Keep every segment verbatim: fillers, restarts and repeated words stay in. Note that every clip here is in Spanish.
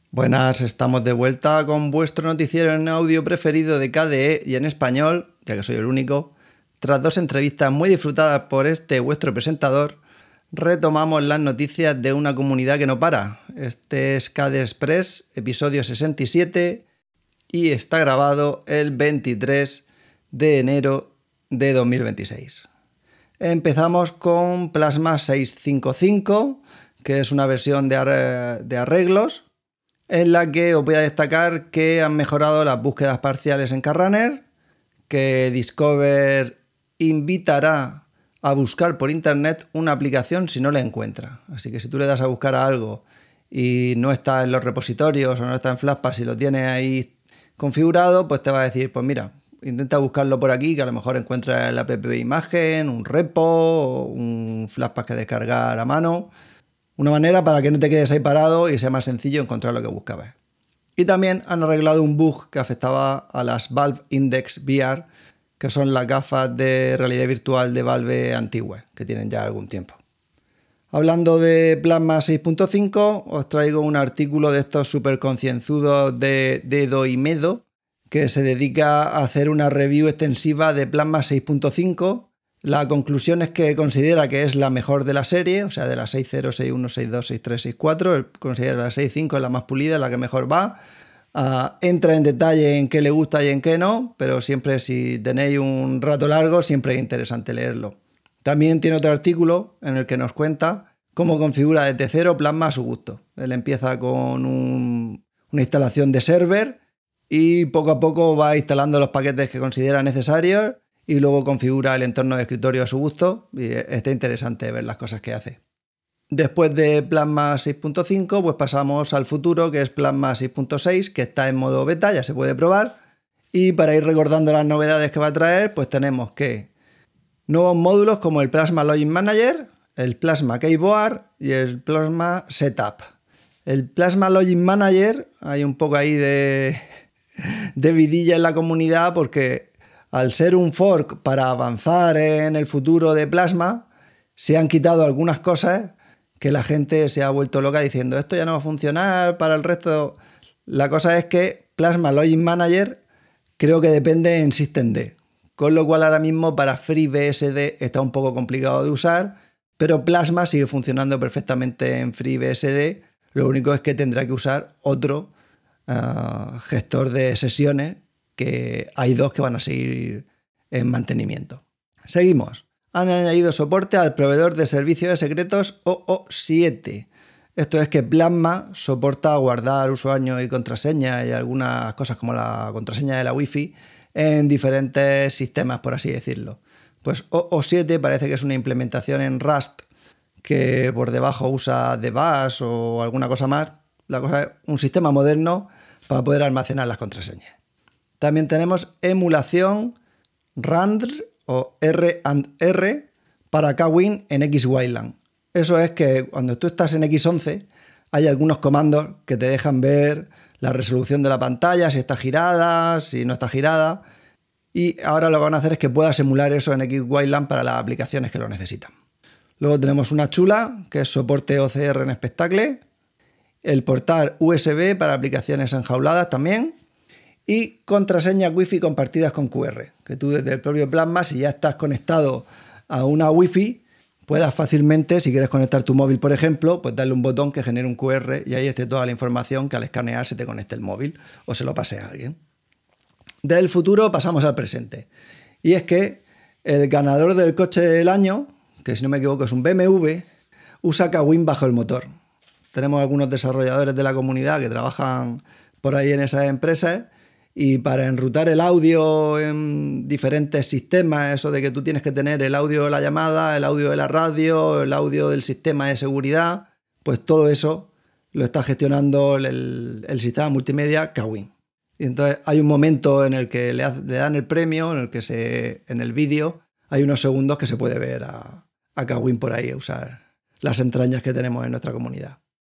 Buenas, estamos de vuelta con vuestro noticiero en audio preferido de K D E y en español, ya que soy el único. Tras dos entrevistas muy disfrutadas por este vuestro presentador, retomamos las noticias de una comunidad que no para. Este es K D E Express, episodio sesenta y siete, y está grabado el veintitrés de enero de dos mil veintiséis. Empezamos con Plasma seiscientos cincuenta y cinco, que es una versión de, ar- de arreglos, en la que os voy a destacar que han mejorado las búsquedas parciales en CarRunner, que Discover invitará a buscar por internet una aplicación si no la encuentra. Así que si tú le das a buscar a algo y no está en los repositorios o no está en Flatpak y lo tienes ahí configurado, pues te va a decir, pues mira, intenta buscarlo por aquí, que a lo mejor encuentras el app de imagen, un repo, un Flatpak que descargar a mano. Una manera para que no te quedes ahí parado y sea más sencillo encontrar lo que buscabas. Y también han arreglado un bug que afectaba a las Valve Index V R, que son las gafas de realidad virtual de Valve antiguas, que tienen ya algún tiempo. Hablando de Plasma seis punto cinco, os traigo un artículo de estos súper concienzudos de Dedo y Medo, que se dedica a hacer una review extensiva de Plasma seis punto cinco. La conclusión es que considera que es la mejor de la serie, o sea, de la seis punto cero, seis punto uno, seis punto dos, seis punto tres, seis punto cuatro, él considera la seis punto cinco es la más pulida, la que mejor va. Uh, entra en detalle en qué le gusta y en qué no, pero siempre si tenéis un rato largo, siempre es interesante leerlo. También tiene otro artículo en el que nos cuenta cómo configura desde cero Plasma a su gusto. Él empieza con un, una instalación de server y poco a poco va instalando los paquetes que considera necesarios y luego configura el entorno de escritorio a su gusto y está interesante ver las cosas que hace. Después de Plasma seis punto cinco, pues pasamos al futuro, que es Plasma seis punto seis, que está en modo beta, ya se puede probar. Y para ir recordando las novedades que va a traer, pues tenemos que nuevos módulos como el Plasma Logic Manager, el Plasma Keyboard y el Plasma Setup. El Plasma Logic Manager, hay un poco ahí de, de vidilla en la comunidad porque al ser un fork para avanzar en el futuro de Plasma, se han quitado algunas cosas que la gente se ha vuelto loca diciendo esto ya no va a funcionar para el resto. La cosa es que Plasma Logic Manager creo que depende en Systemd, con lo cual ahora mismo para FreeBSD está un poco complicado de usar, pero Plasma sigue funcionando perfectamente en FreeBSD. Lo único es que tendrá que usar otro uh, gestor de sesiones, que hay dos que van a seguir en mantenimiento. Seguimos. Han añadido soporte al proveedor de servicios de secretos O O siete. Esto es que Plasma soporta guardar usuario y contraseña y algunas cosas como la contraseña de la Wi-Fi en diferentes sistemas, por así decirlo. Pues O O siete parece que es una implementación en Rust que por debajo usa DBus o alguna cosa más. La cosa es un sistema moderno para poder almacenar las contraseñas. También tenemos emulación randr o R and R para Kwin en X Wayland. Eso es que cuando tú estás en X once hay algunos comandos que te dejan ver la resolución de la pantalla, si está girada, si no está girada. Y ahora lo que van a hacer es que puedas emular eso en X Wayland para las aplicaciones que lo necesitan. Luego tenemos una chula que es soporte O C R en Spectacle, el portal U S B para aplicaciones enjauladas también, y contraseñas Wi-Fi compartidas con Q R, que tú desde el propio Plasma, si ya estás conectado a una Wi-Fi, puedas fácilmente, si quieres conectar tu móvil, por ejemplo, pues darle un botón que genere un Q R y ahí esté toda la información que al escanear se te conecte el móvil o se lo pase a alguien. Del futuro pasamos al presente. Y es que el ganador del coche del año, que si no me equivoco es un B M W, usa Kwin bajo el motor. Tenemos algunos desarrolladores de la comunidad que trabajan por ahí en esas empresas. Y para enrutar el audio en diferentes sistemas, eso de que tú tienes que tener el audio de la llamada, el audio de la radio, el audio del sistema de seguridad, pues todo eso lo está gestionando el, el sistema multimedia Kwin. Y entonces hay un momento en el que le, le dan el premio, en el que se, en el vídeo hay unos segundos que se puede ver a, a Kwin por ahí usar las entrañas que tenemos en nuestra comunidad.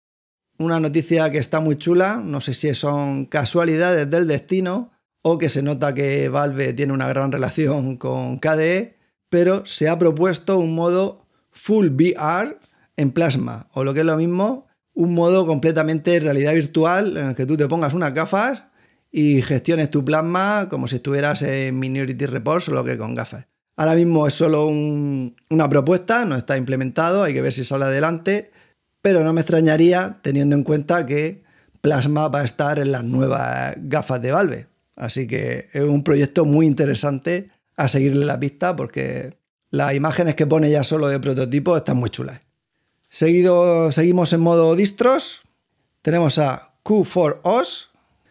Una noticia que está muy chula, no sé si son casualidades del destino o que se nota que Valve tiene una gran relación con K D E, pero se ha propuesto un modo Full V R en Plasma, o lo que es lo mismo, un modo completamente realidad virtual en el que tú te pongas unas gafas y gestiones tu plasma como si estuvieras en Minority Report, solo que con gafas. Ahora mismo es solo un, una propuesta, no está implementado, hay que ver si sale adelante, pero no me extrañaría teniendo en cuenta que Plasma va a estar en las nuevas gafas de Valve. Así que es un proyecto muy interesante a seguirle la pista porque las imágenes que pone ya solo de prototipo están muy chulas. Seguido, seguimos en modo distros. Tenemos a Q cuatro O S,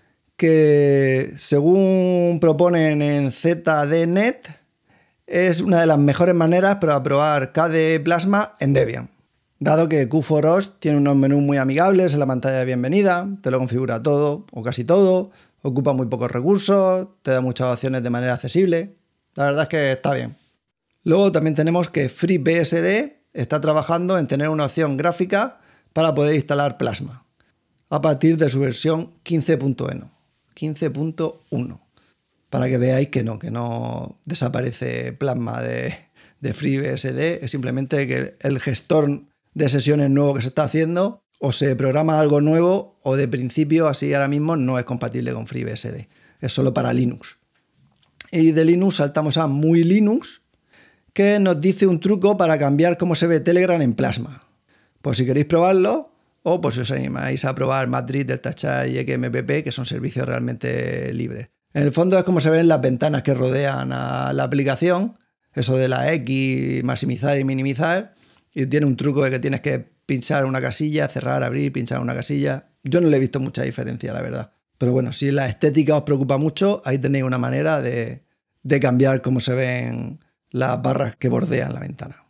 que según proponen en Z D Net, es una de las mejores maneras para probar K D E Plasma en Debian. Dado que Q cuatro O S tiene unos menús muy amigables en la pantalla de bienvenida, te lo configura todo o casi todo, ocupa muy pocos recursos, te da muchas opciones de manera accesible. La verdad es que está bien. Luego también tenemos que FreeBSD está trabajando en tener una opción gráfica para poder instalar Plasma a partir de su versión quince punto uno. Para que veáis que no, que no desaparece Plasma de, de FreeBSD, es simplemente que el gestor de sesiones nuevo que se está haciendo o se programa algo nuevo o de principio así ahora mismo no es compatible con FreeBSD, es solo para Linux. Y de Linux saltamos a Muy Linux, que nos dice un truco para cambiar cómo se ve Telegram en Plasma. Por si queréis probarlo o por si os animáis a probar Madrid, DeltaChat y X M P P, que son servicios realmente libres. En el fondo es como se ven las ventanas que rodean a la aplicación, eso de la X, maximizar y minimizar, y tiene un truco de que tienes que pinchar una casilla, cerrar, abrir, pinchar una casilla. Yo no le he visto mucha diferencia, la verdad. Pero bueno, si la estética os preocupa mucho, ahí tenéis una manera de, de cambiar cómo se ven las barras que bordean la ventana.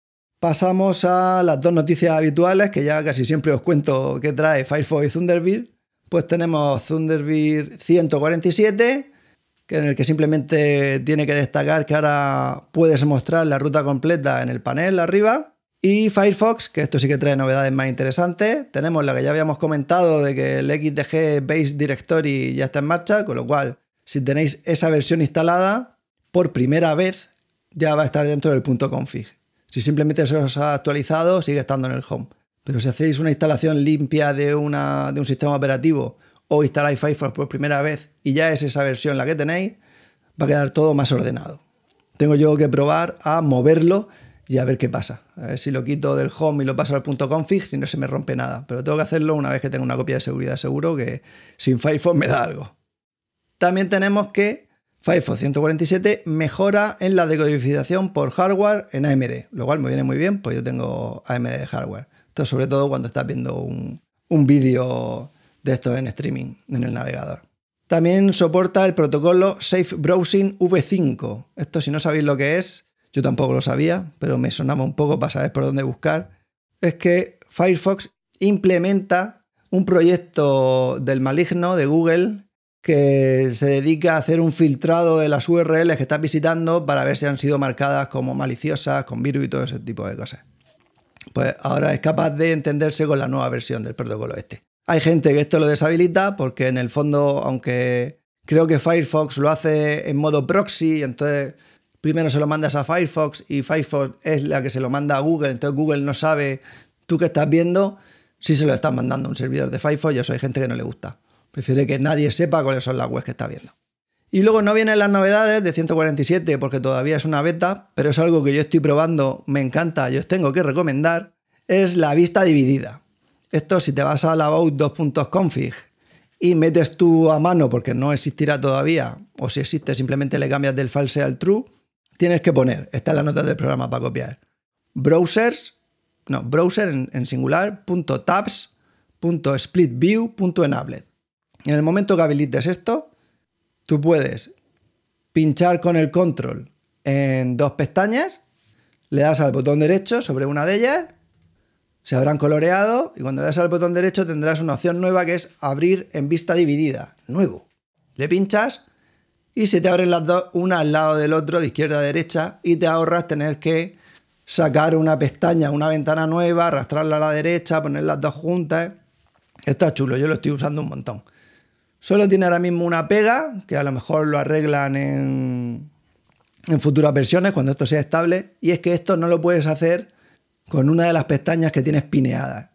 Pasamos a las dos noticias habituales, que ya casi siempre os cuento qué trae Firefox y Thunderbird. Pues tenemos Thunderbird ciento cuarenta y siete, que en el que simplemente tiene que destacar que ahora puedes mostrar la ruta completa en el panel arriba. Y Firefox, que esto sí que trae novedades más interesantes. Tenemos la que ya habíamos comentado de que el X D G Base Directory ya está en marcha, con lo cual si tenéis esa versión instalada, por primera vez ya va a estar dentro del punto config. Si simplemente se os ha actualizado, sigue estando en el home. Pero si hacéis una instalación limpia de, una, de un sistema operativo o instaláis Firefox por primera vez y ya es esa versión la que tenéis, va a quedar todo más ordenado. Tengo yo que probar a moverlo y a ver qué pasa. A ver si lo quito del home y lo paso al punto config, si no se me rompe nada. Pero tengo que hacerlo una vez que tenga una copia de seguridad. Seguro que sin Firefox me da algo. También tenemos que Firefox ciento cuarenta y siete mejora en la decodificación por hardware en A M D, lo cual me viene muy bien, pues yo tengo A M D de hardware. Esto sobre todo cuando estás viendo un, un vídeo de estos en streaming en el navegador. También soporta el protocolo Safe Browsing V cinco. Esto, si no sabéis lo que es, yo tampoco lo sabía, pero me sonaba un poco para saber por dónde buscar. Es que Firefox implementa un proyecto del maligno de Google que se dedica a hacer un filtrado de las U R Ls que estás visitando para ver si han sido marcadas como maliciosas, con virus y todo ese tipo de cosas. Pues ahora es capaz de entenderse con la nueva versión del protocolo este. Hay gente que esto lo deshabilita porque en el fondo, aunque creo que Firefox lo hace en modo proxy, entonces primero se lo mandas a Firefox y Firefox es la que se lo manda a Google, entonces Google no sabe tú qué estás viendo, si se lo estás mandando a un servidor de Firefox y eso hay gente que no le gusta. Prefiere que nadie sepa cuáles son las webs que está viendo. Y luego no vienen las novedades de ciento cuarenta y siete porque todavía es una beta, pero es algo que yo estoy probando, me encanta y os tengo que recomendar, es la vista dividida. Esto, si te vas a la about dos punto config y metes tú a mano, porque no existirá todavía, o si existe simplemente le cambias del false al true, tienes que poner, está en la nota del programa para copiar, browsers, no, browser en, en singular, punto tabs, punto splitview, punto enabled. En el momento que habilites esto, tú puedes pinchar con el control en dos pestañas, le das al botón derecho sobre una de ellas, se habrán coloreado y cuando le das al botón derecho tendrás una opción nueva que es abrir en vista dividida, nuevo. Le pinchas y se te abren las dos, una al lado del otro, de izquierda a derecha, y te ahorras tener que sacar una pestaña, una ventana nueva, arrastrarla a la derecha, poner las dos juntas. Está chulo, yo lo estoy usando un montón. Solo tiene ahora mismo una pega, que a lo mejor lo arreglan en, en futuras versiones, cuando esto sea estable, y es que esto no lo puedes hacer con una de las pestañas que tienes pineadas.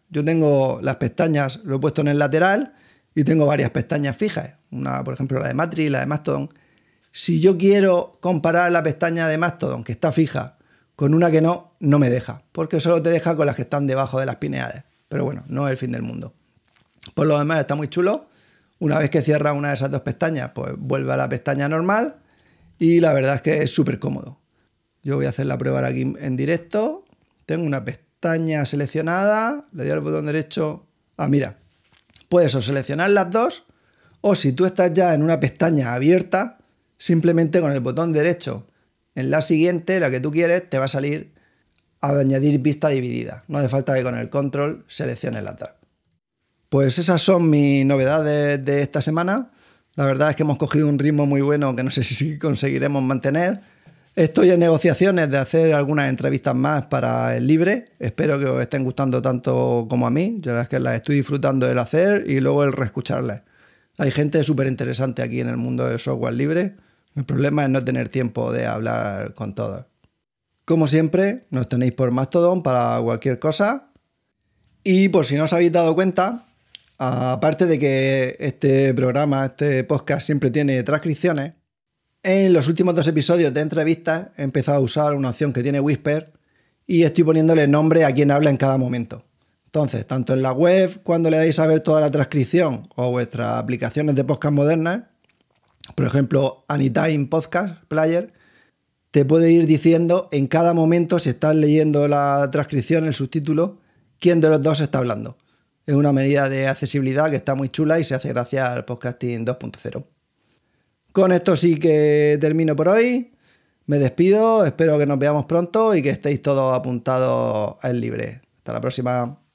Yo tengo las pestañas, lo he puesto en el lateral y tengo varias pestañas fijas. Una, por ejemplo, la de Matrix, la de Mastodon. Si yo quiero comparar la pestaña de Mastodon, que está fija, con una que no, no me deja, porque solo te deja con las que están debajo de las pineades. Pero bueno, no es el fin del mundo. Por lo demás está muy chulo. Una vez que cierras una de esas dos pestañas, pues vuelve a la pestaña normal y la verdad es que es súper cómodo. Yo voy a hacer la prueba aquí en directo. Tengo una pestaña seleccionada, le doy al botón derecho. Ah, mira, puedes o seleccionar las dos o si tú estás ya en una pestaña abierta, simplemente con el botón derecho en la siguiente, la que tú quieres, te va a salir a añadir vista dividida. No hace falta que con el control selecciones las dos. Pues esas son mis novedades de esta semana. La verdad es que hemos cogido un ritmo muy bueno que no sé si conseguiremos mantener. Estoy en negociaciones de hacer algunas entrevistas más para el Libre. Espero que os estén gustando tanto como a mí. Yo la verdad es que las estoy disfrutando el hacer y luego el reescucharlas. Hay gente súper interesante aquí en el mundo del software libre. El problema es no tener tiempo de hablar con todos. Como siempre, nos tenéis por Mastodon para cualquier cosa. Y por si no os habéis dado cuenta, aparte de que este programa, este podcast siempre tiene transcripciones, en los últimos dos episodios de entrevistas he empezado a usar una opción que tiene Whisper y estoy poniéndole nombre a quien habla en cada momento. Entonces, tanto en la web, cuando le dais a ver toda la transcripción o vuestras aplicaciones de podcast modernas, por ejemplo, Anytime Podcast Player, te puede ir diciendo en cada momento, si estás leyendo la transcripción, el subtítulo, quién de los dos está hablando. Es una medida de accesibilidad que está muy chula y se hace gracias al podcasting dos punto cero. Con esto sí que termino por hoy. Me despido, espero que nos veamos pronto y que estéis todos apuntados al Libre. Hasta la próxima.